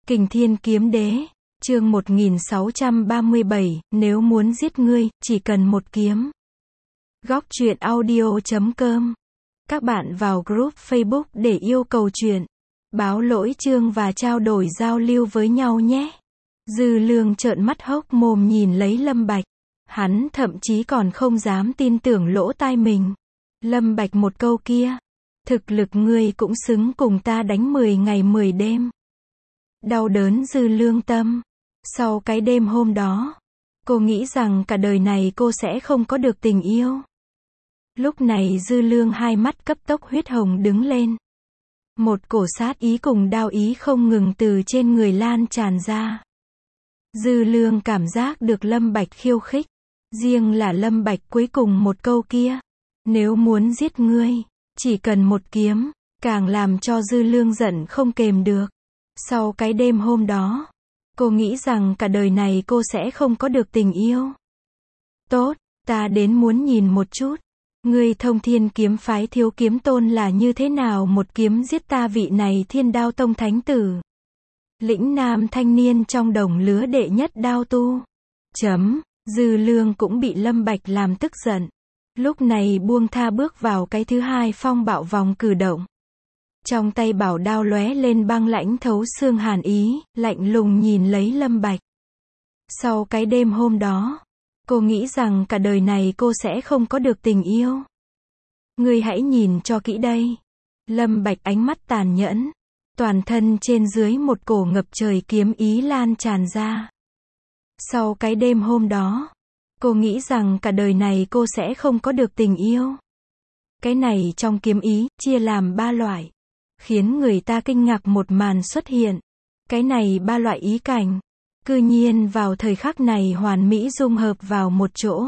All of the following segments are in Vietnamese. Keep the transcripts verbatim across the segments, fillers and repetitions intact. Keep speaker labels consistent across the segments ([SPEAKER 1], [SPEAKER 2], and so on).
[SPEAKER 1] Kình Thiên Kiếm Đế, chương một nghìn sáu trăm ba mươi bảy, nếu muốn giết ngươi, chỉ cần một kiếm. Góc truyện audio chấm com. Các bạn vào group Facebook để yêu cầu truyện, báo lỗi chương và trao đổi giao lưu với nhau nhé. Dư Lương trợn mắt hốc mồm nhìn lấy Lâm Bạch. Hắn thậm chí còn không dám tin tưởng lỗ tai mình. Lâm Bạch một câu kia, thực lực ngươi cũng xứng cùng ta đánh mười ngày mười đêm. Đau đớn Dư Lương tâm. Sau cái đêm hôm đó, cô nghĩ rằng cả đời này cô sẽ không có được tình yêu. Lúc này Dư Lương hai mắt cấp tốc huyết hồng đứng lên. Một cổ sát ý cùng đao ý không ngừng từ trên người lan tràn ra. Dư Lương cảm giác được Lâm Bạch khiêu khích. Riêng là Lâm Bạch cuối cùng một câu kia, nếu muốn giết ngươi, chỉ cần một kiếm, càng làm cho Dư Lương giận không kềm được. Sau cái đêm hôm đó, cô nghĩ rằng cả đời này cô sẽ không có được tình yêu. Tốt, ta đến muốn nhìn một chút, ngươi Thông Thiên kiếm phái Thiếu Kiếm Tôn là như thế nào một kiếm giết ta vị này Thiên Đao Tông thánh tử. Lĩnh nam thanh niên trong đồng lứa đệ nhất đao tu. Chấm, Dư Lương cũng bị Lâm Bạch làm tức giận. Lúc này buông tha bước vào cái thứ hai phong bạo vòng cử động. Trong tay bảo đao lóe lên băng lãnh thấu xương hàn ý, lạnh lùng nhìn lấy Lâm Bạch. Sau cái đêm hôm đó, cô nghĩ rằng cả đời này cô sẽ không có được tình yêu. Ngươi hãy nhìn cho kỹ đây. Lâm Bạch ánh mắt tàn nhẫn, toàn thân trên dưới một cổ ngập trời kiếm ý lan tràn ra. Sau cái đêm hôm đó, cô nghĩ rằng cả đời này cô sẽ không có được tình yêu. Cái này trong kiếm ý, chia làm ba loại. Khiến người ta kinh ngạc một màn xuất hiện. Cái này ba loại ý cảnh, cư nhiên vào thời khắc này hoàn mỹ dung hợp vào một chỗ.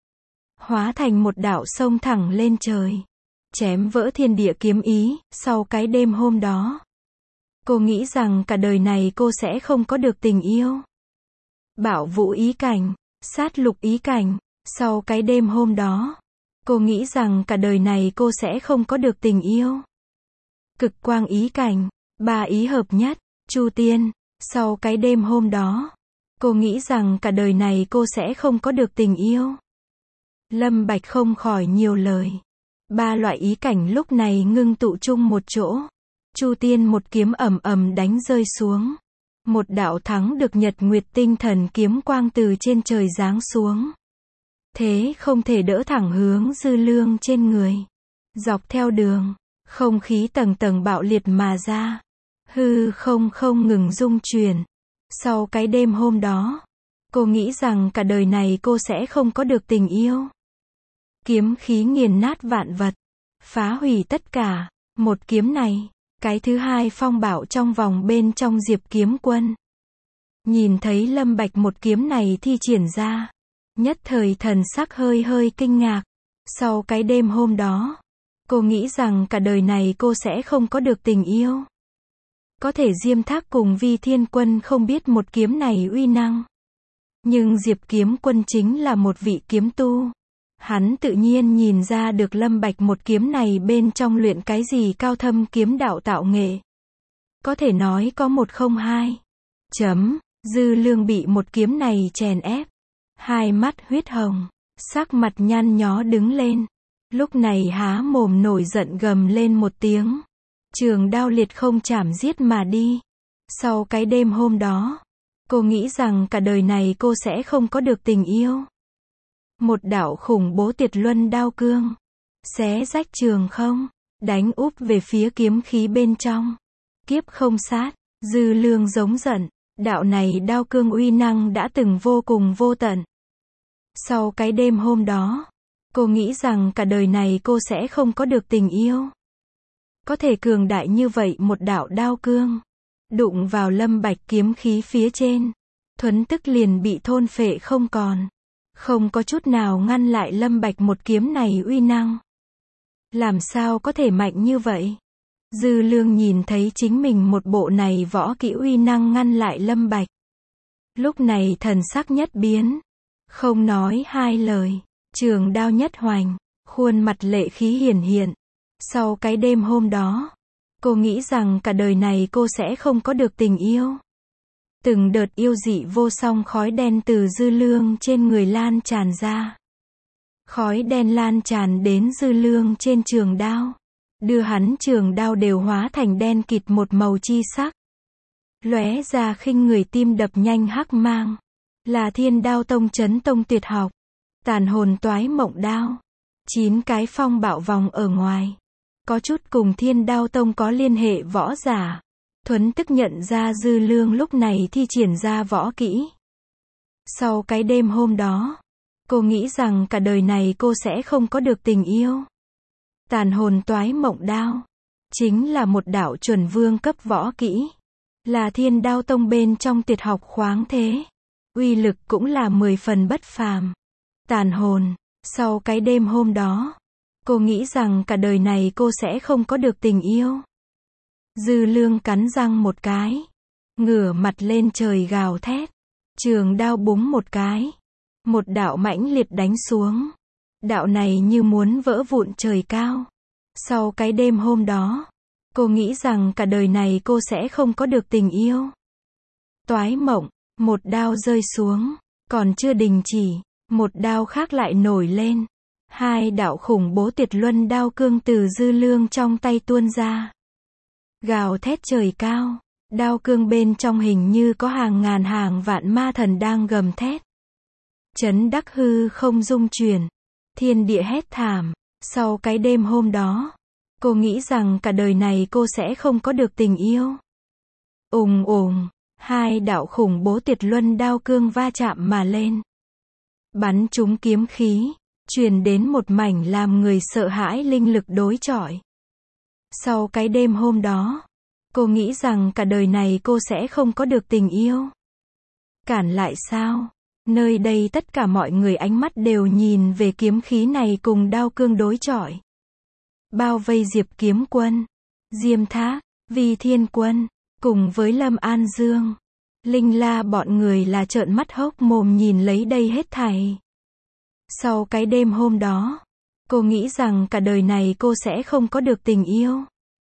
[SPEAKER 1] Hóa thành một đạo sông thẳng lên trời. Chém vỡ thiên địa kiếm ý, sau cái đêm hôm đó. Cô nghĩ rằng cả đời này cô sẽ không có được tình yêu. Bảo vũ ý cảnh, sát lục ý cảnh, sau cái đêm hôm đó. Cô nghĩ rằng cả đời này cô sẽ không có được tình yêu. Cực quang ý cảnh, ba ý hợp nhất, Chu Tiên, sau cái đêm hôm đó. Cô nghĩ rằng cả đời này cô sẽ không có được tình yêu. Lâm Bạch không khỏi nhiều lời. Ba loại ý cảnh lúc này ngưng tụ chung một chỗ. Chu Tiên một kiếm ầm ầm đánh rơi xuống. Một đạo thắng được nhật nguyệt tinh thần kiếm quang từ trên trời giáng xuống. Thế không thể đỡ thẳng hướng Dư Lương trên người. Dọc theo đường, không khí tầng tầng bạo liệt mà ra. Hư không không ngừng rung chuyển. Sau cái đêm hôm đó, cô nghĩ rằng cả đời này cô sẽ không có được tình yêu. Kiếm khí nghiền nát vạn vật, phá hủy tất cả. Một kiếm này, cái thứ hai phong bạo trong vòng bên trong Diệp Kiếm Quân. Nhìn thấy Lâm Bạch một kiếm này thi triển ra, nhất thời thần sắc hơi hơi kinh ngạc. Sau cái đêm hôm đó, cô nghĩ rằng cả đời này cô sẽ không có được tình yêu. Có thể Diêm Thác cùng Vi Thiên Quân không biết một kiếm này uy năng. Nhưng Diệp Kiếm Quân chính là một vị kiếm tu. Hắn tự nhiên nhìn ra được Lâm Bạch một kiếm này bên trong luyện cái gì cao thâm kiếm đạo tạo nghệ. Có thể nói có một không hai. Chấm, Dư Lương bị một kiếm này chèn ép. Hai mắt huyết hồng, sắc mặt nhăn nhó đứng lên. Lúc này há mồm nổi giận gầm lên một tiếng. Trường đao liệt không chảm giết mà đi. Sau cái đêm hôm đó, cô nghĩ rằng cả đời này cô sẽ không có được tình yêu. Một đạo khủng bố tuyệt luân đao cương, xé rách trường không, đánh úp về phía kiếm khí bên trong. Kiếp không sát, Dư Lương giống giận, đạo này đao cương uy năng đã từng vô cùng vô tận. Sau cái đêm hôm đó, cô nghĩ rằng cả đời này cô sẽ không có được tình yêu. Có thể cường đại như vậy một đạo đao cương, đụng vào Lâm Bạch kiếm khí phía trên, thuấn tức liền bị thôn phệ không còn. Không có chút nào ngăn lại Lâm Bạch một kiếm này uy năng. Làm sao có thể mạnh như vậy? Dư Lương nhìn thấy chính mình một bộ này võ kỹ uy năng ngăn lại Lâm Bạch. Lúc này thần sắc nhất biến. Không nói hai lời. Trường đao nhất hoành. Khuôn mặt lệ khí hiển hiện. Sau cái đêm hôm đó, cô nghĩ rằng cả đời này cô sẽ không có được tình yêu. Từng đợt yêu dị vô song khói đen từ Dư Lương trên người lan tràn ra. Khói đen lan tràn đến Dư Lương trên trường đao, đưa hắn trường đao đều hóa thành đen kịt một màu chi sắc. Lóe ra khinh người tim đập nhanh hắc mang, là Thiên Đao Tông Chấn Tông tuyệt học, Tàn Hồn Toái Mộng Đao. Chín cái phong bạo vòng ở ngoài, có chút cùng Thiên Đao Tông có liên hệ võ giả. Thuấn tức nhận ra Dư Lương lúc này thi triển ra võ kỹ. Sau cái đêm hôm đó, cô nghĩ rằng cả đời này cô sẽ không có được tình yêu. Tàn Hồn Toái Mộng Đao chính là một đạo chuẩn vương cấp võ kỹ, là Thiên Đao Tông bên trong tuyệt học khoáng thế, uy lực cũng là mười phần bất phàm. Tàn hồn, sau cái đêm hôm đó, cô nghĩ rằng cả đời này cô sẽ không có được tình yêu. Dư Lương cắn răng một cái, ngửa mặt lên trời gào thét, trường đao búng một cái, một đạo mãnh liệt đánh xuống. Đạo này như muốn vỡ vụn trời cao. Sau cái đêm hôm đó, cô nghĩ rằng cả đời này cô sẽ không có được tình yêu. Toái mộng, một đao rơi xuống, còn chưa đình chỉ, một đao khác lại nổi lên. Hai đạo khủng bố tuyệt luân đao cương từ Dư Lương trong tay tuôn ra. Gào thét trời cao, đao cương bên trong hình như có hàng ngàn hàng vạn ma thần đang gầm thét. Chấn đắc hư không rung chuyển, thiên địa hét thảm. Sau cái đêm hôm đó, cô nghĩ rằng cả đời này cô sẽ không có được tình yêu. Ùng ùng, hai đạo khủng bố tuyệt luân đao cương va chạm mà lên. Bắn trúng kiếm khí, truyền đến một mảnh làm người sợ hãi linh lực đối chọi. Sau cái đêm hôm đó, cô nghĩ rằng cả đời này cô sẽ không có được tình yêu. Cản lại sao? Nơi đây tất cả mọi người ánh mắt đều nhìn về kiếm khí này cùng đao cương đối chọi. Bao vây Diệp Kiếm Quân, Diêm Thác, Vi Thiên Quân, cùng với Lâm An Dương, Linh La bọn người là trợn mắt hốc mồm nhìn lấy đây hết thảy. Sau cái đêm hôm đó, cô nghĩ rằng cả đời này cô sẽ không có được tình yêu.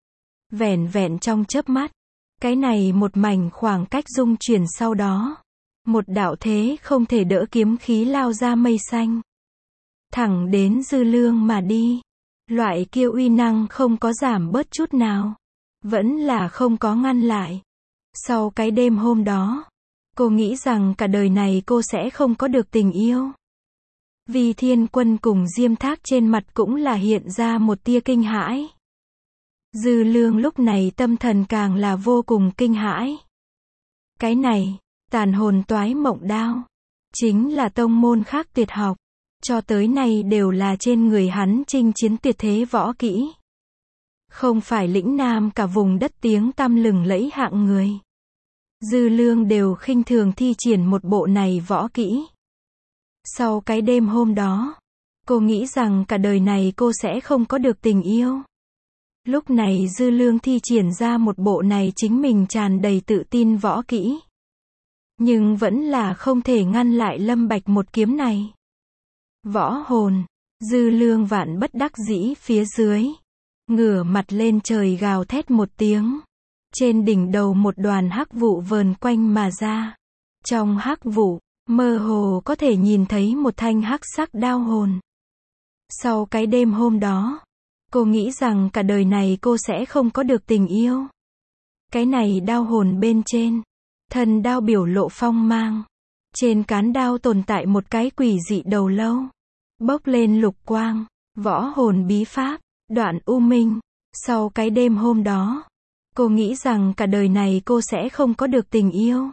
[SPEAKER 1] Vẻn vẹn trong chớp mắt, cái này một mảnh khoảng cách dung chuyển sau đó. Một đạo thế không thể đỡ kiếm khí lao ra mây xanh, thẳng đến Dư Lương mà đi. Loại kia uy năng không có giảm bớt chút nào, vẫn là không có ngăn lại. Sau cái đêm hôm đó, cô nghĩ rằng cả đời này cô sẽ không có được tình yêu. Vi Thiên Quân cùng Diêm Thác trên mặt cũng là hiện ra một tia kinh hãi. Dư Lương lúc này tâm thần càng là vô cùng kinh hãi. Cái này, Tàn Hồn Toái Mộng Đao, chính là tông môn khác tuyệt học, cho tới nay đều là trên người hắn chinh chiến tuyệt thế võ kỹ. Không phải lĩnh nam cả vùng đất tiếng tăm lừng lẫy hạng người. Dư Lương đều khinh thường thi triển một bộ này võ kỹ. Sau cái đêm hôm đó, cô nghĩ rằng cả đời này cô sẽ không có được tình yêu. Lúc này Dư Lương thi triển ra một bộ này chính mình tràn đầy tự tin võ kỹ. Nhưng vẫn là không thể ngăn lại Lâm Bạch một kiếm này. Võ hồn, Dư Lương vạn bất đắc dĩ phía dưới, ngửa mặt lên trời gào thét một tiếng. Trên đỉnh đầu một đoàn hắc vụ vờn quanh mà ra. Trong hắc vụ, mơ hồ có thể nhìn thấy một thanh hắc sắc đao hồn. Sau cái đêm hôm đó, cô nghĩ rằng cả đời này cô sẽ không có được tình yêu. Cái này đao hồn bên trên, thần đao biểu lộ phong mang. Trên cán đao tồn tại một cái quỷ dị đầu lâu, bốc lên lục quang, võ hồn bí pháp, đoạn u minh. Sau cái đêm hôm đó, cô nghĩ rằng cả đời này cô sẽ không có được tình yêu.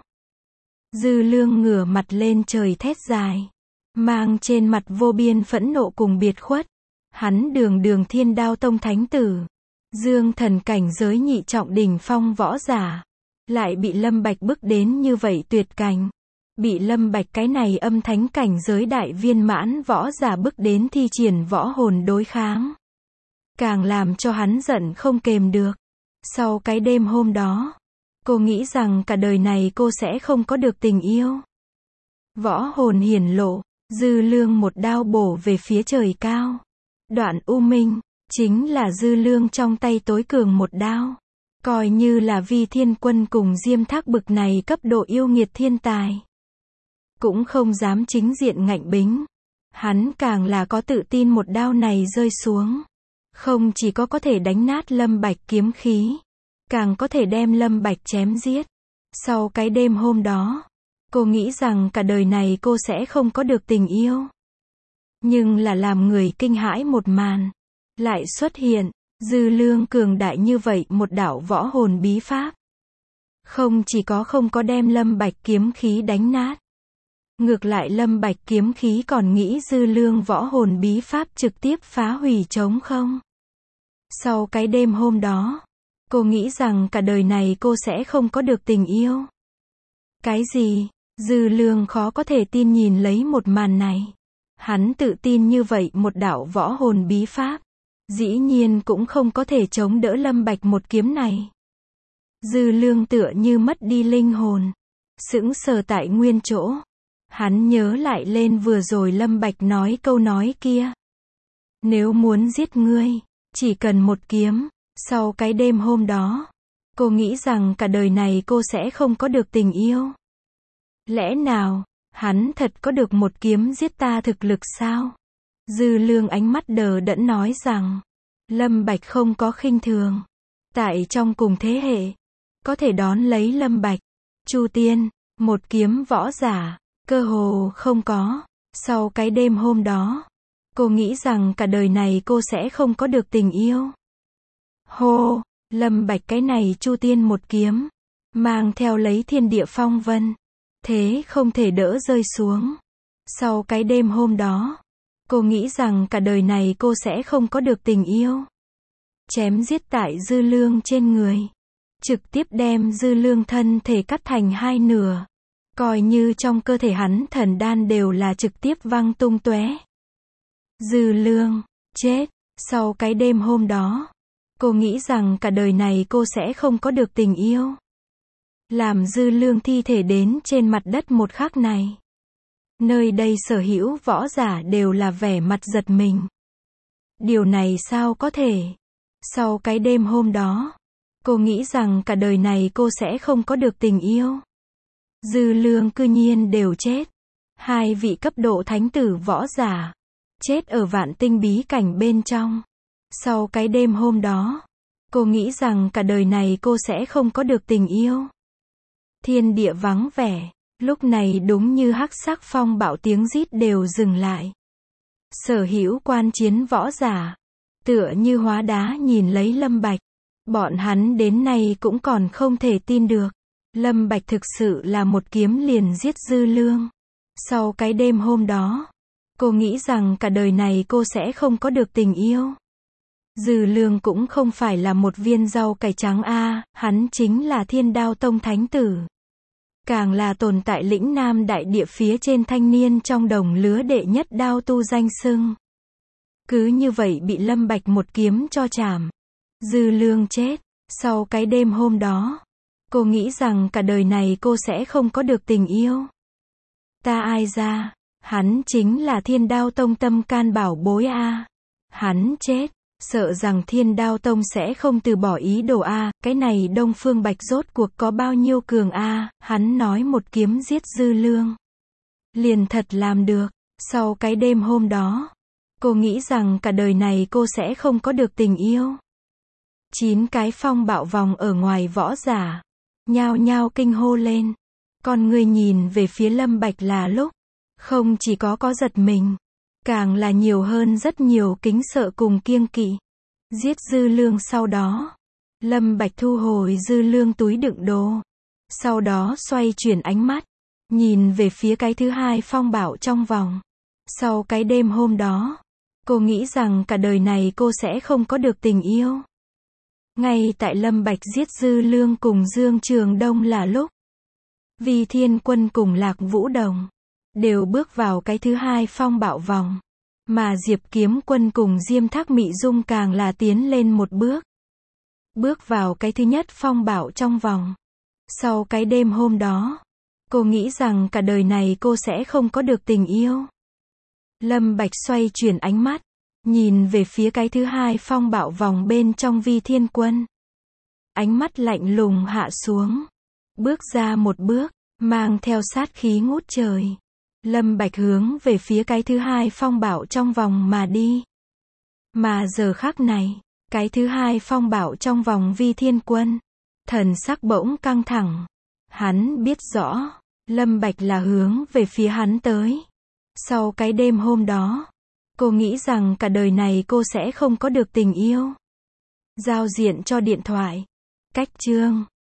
[SPEAKER 1] Dư Lương ngửa mặt lên trời thét dài, mang trên mặt vô biên phẫn nộ cùng biệt khuất. Hắn đường đường Thiên Đao Tông thánh tử, dương thần cảnh giới nhị trọng đỉnh phong võ giả, lại bị Lâm Bạch bức đến như vậy tuyệt cảnh. Bị Lâm Bạch cái này âm thánh cảnh giới đại viên mãn võ giả bức đến thi triển võ hồn đối kháng. Càng làm cho hắn giận không kềm được. Sau cái đêm hôm đó, cô nghĩ rằng cả đời này cô sẽ không có được tình yêu. Võ hồn hiển lộ, Dư Lương một đao bổ về phía trời cao. Đoạn u minh, chính là Dư Lương trong tay tối cường một đao. Coi như là Vi Thiên Quân cùng Diêm Thác bực này cấp độ yêu nghiệt thiên tài, cũng không dám chính diện ngạnh bính. Hắn càng là có tự tin một đao này rơi xuống, không chỉ có có thể đánh nát Lâm Bạch kiếm khí, càng có thể đem Lâm Bạch chém giết. Sau cái đêm hôm đó, cô nghĩ rằng cả đời này cô sẽ không có được tình yêu. Nhưng là làm người kinh hãi một màn lại xuất hiện, Dư Lương cường đại như vậy một đạo võ hồn bí pháp. Không chỉ có không có đem Lâm Bạch kiếm khí đánh nát, ngược lại Lâm Bạch kiếm khí còn nghĩ Dư Lương võ hồn bí pháp trực tiếp phá hủy trống không. Sau cái đêm hôm đó, cô nghĩ rằng cả đời này cô sẽ không có được tình yêu. Cái gì? Dư Lương khó có thể tin nhìn lấy một màn này. Hắn tự tin như vậy một đạo võ hồn bí pháp, dĩ nhiên cũng không có thể chống đỡ Lâm Bạch một kiếm này. Dư Lương tựa như mất đi linh hồn, sững sờ tại nguyên chỗ. Hắn nhớ lại lên vừa rồi Lâm Bạch nói câu nói kia. Nếu muốn giết ngươi, chỉ cần một kiếm. Sau cái đêm hôm đó, cô nghĩ rằng cả đời này cô sẽ không có được tình yêu. Lẽ nào, hắn thật có được một kiếm giết ta thực lực sao? Dư Lương ánh mắt đờ đẫn nói rằng, Lâm Bạch không có khinh thường. Tại trong cùng thế hệ, có thể đón lấy Lâm Bạch, Chu Tiên, một kiếm võ giả, cơ hồ không có. Sau cái đêm hôm đó, cô nghĩ rằng cả đời này cô sẽ không có được tình yêu. Hô, Lâm Bạch cái này Chu Tiên một kiếm, mang theo lấy thiên địa phong vân, thế không thể đỡ rơi xuống. Sau cái đêm hôm đó, cô nghĩ rằng cả đời này cô sẽ không có được tình yêu. Chém giết tại Dư Lương trên người, trực tiếp đem Dư Lương thân thể cắt thành hai nửa, coi như trong cơ thể hắn thần đan đều là trực tiếp văng tung tóe. Dư Lương, chết. Sau cái đêm hôm đó, cô nghĩ rằng cả đời này cô sẽ không có được tình yêu. Làm Dư Lương thi thể đến trên mặt đất một khắc này, nơi đây sở hữu võ giả đều là vẻ mặt giật mình. Điều này sao có thể? Sau cái đêm hôm đó, cô nghĩ rằng cả đời này cô sẽ không có được tình yêu. Dư Lương cư nhiên đều chết. Hai vị cấp độ thánh tử võ giả, chết ở vạn tinh bí cảnh bên trong. Sau cái đêm hôm đó, cô nghĩ rằng cả đời này cô sẽ không có được tình yêu. Thiên địa vắng vẻ, lúc này đúng như hắc sắc phong bạo tiếng rít đều dừng lại. Sở hữu quan chiến võ giả, tựa như hóa đá nhìn lấy Lâm Bạch. Bọn hắn đến nay cũng còn không thể tin được. Lâm Bạch thực sự là một kiếm liền giết Dư Lương. Sau cái đêm hôm đó, cô nghĩ rằng cả đời này cô sẽ không có được tình yêu. Dư Lương cũng không phải là một viên rau cải trắng a, hắn chính là Thiên Đao Tông thánh tử. Càng là tồn tại lĩnh Nam đại địa phía trên thanh niên trong đồng lứa đệ nhất đao tu danh xưng. Cứ như vậy bị Lâm Bạch một kiếm cho chảm. Dư Lương chết. Sau cái đêm hôm đó, cô nghĩ rằng cả đời này cô sẽ không có được tình yêu. Ta ai ra? Hắn chính là Thiên Đao Tông tâm can bảo bối a. Hắn chết. Sợ rằng Thiên Đao Tông sẽ không từ bỏ ý đồ a. Cái này Đông Phương Bạch rốt cuộc có bao nhiêu cường a? Hắn nói một kiếm giết Dư Lương, liền thật làm được. Sau cái đêm hôm đó, cô nghĩ rằng cả đời này cô sẽ không có được tình yêu. Chín cái phong bạo vòng ở ngoài võ giả, nhao nhao kinh hô lên. Con người nhìn về phía Lâm Bạch là lúc, không chỉ có có giật mình, càng là nhiều hơn rất nhiều kính sợ cùng kiêng kỵ. Giết Dư Lương sau đó, Lâm Bạch thu hồi Dư Lương túi đựng đồ. Sau đó xoay chuyển ánh mắt, nhìn về phía cái thứ hai phong bạo trong vòng. Sau cái đêm hôm đó, cô nghĩ rằng cả đời này cô sẽ không có được tình yêu. Ngay tại Lâm Bạch giết Dư Lương cùng Dương Trường Đông là lúc, Vi Thiên Quân cùng Lạc Vũ Đồng đều bước vào cái thứ hai phong bạo vòng, mà Diệp Kiếm Quân cùng Diêm Thác Mị Dung càng là tiến lên một bước, bước vào cái thứ nhất phong bạo trong vòng. Sau cái đêm hôm đó, cô nghĩ rằng cả đời này cô sẽ không có được tình yêu. Lâm Bạch xoay chuyển ánh mắt, nhìn về phía cái thứ hai phong bạo vòng bên trong Vi Thiên Quân. ánh mắt lạnh lùng hạ xuống. Bước ra một bước, mang theo sát khí ngút trời. Lâm Bạch hướng về phía cái thứ hai phong bảo trong vòng mà đi. Mà giờ khắc này, cái thứ hai phong bảo trong vòng Vi Thiên Quân, thần sắc bỗng căng thẳng. Hắn biết rõ, Lâm Bạch là hướng về phía hắn tới. Sau cái đêm hôm đó, cô nghĩ rằng cả đời này cô sẽ không có được tình yêu. Giao diện cho điện thoại. Cách chương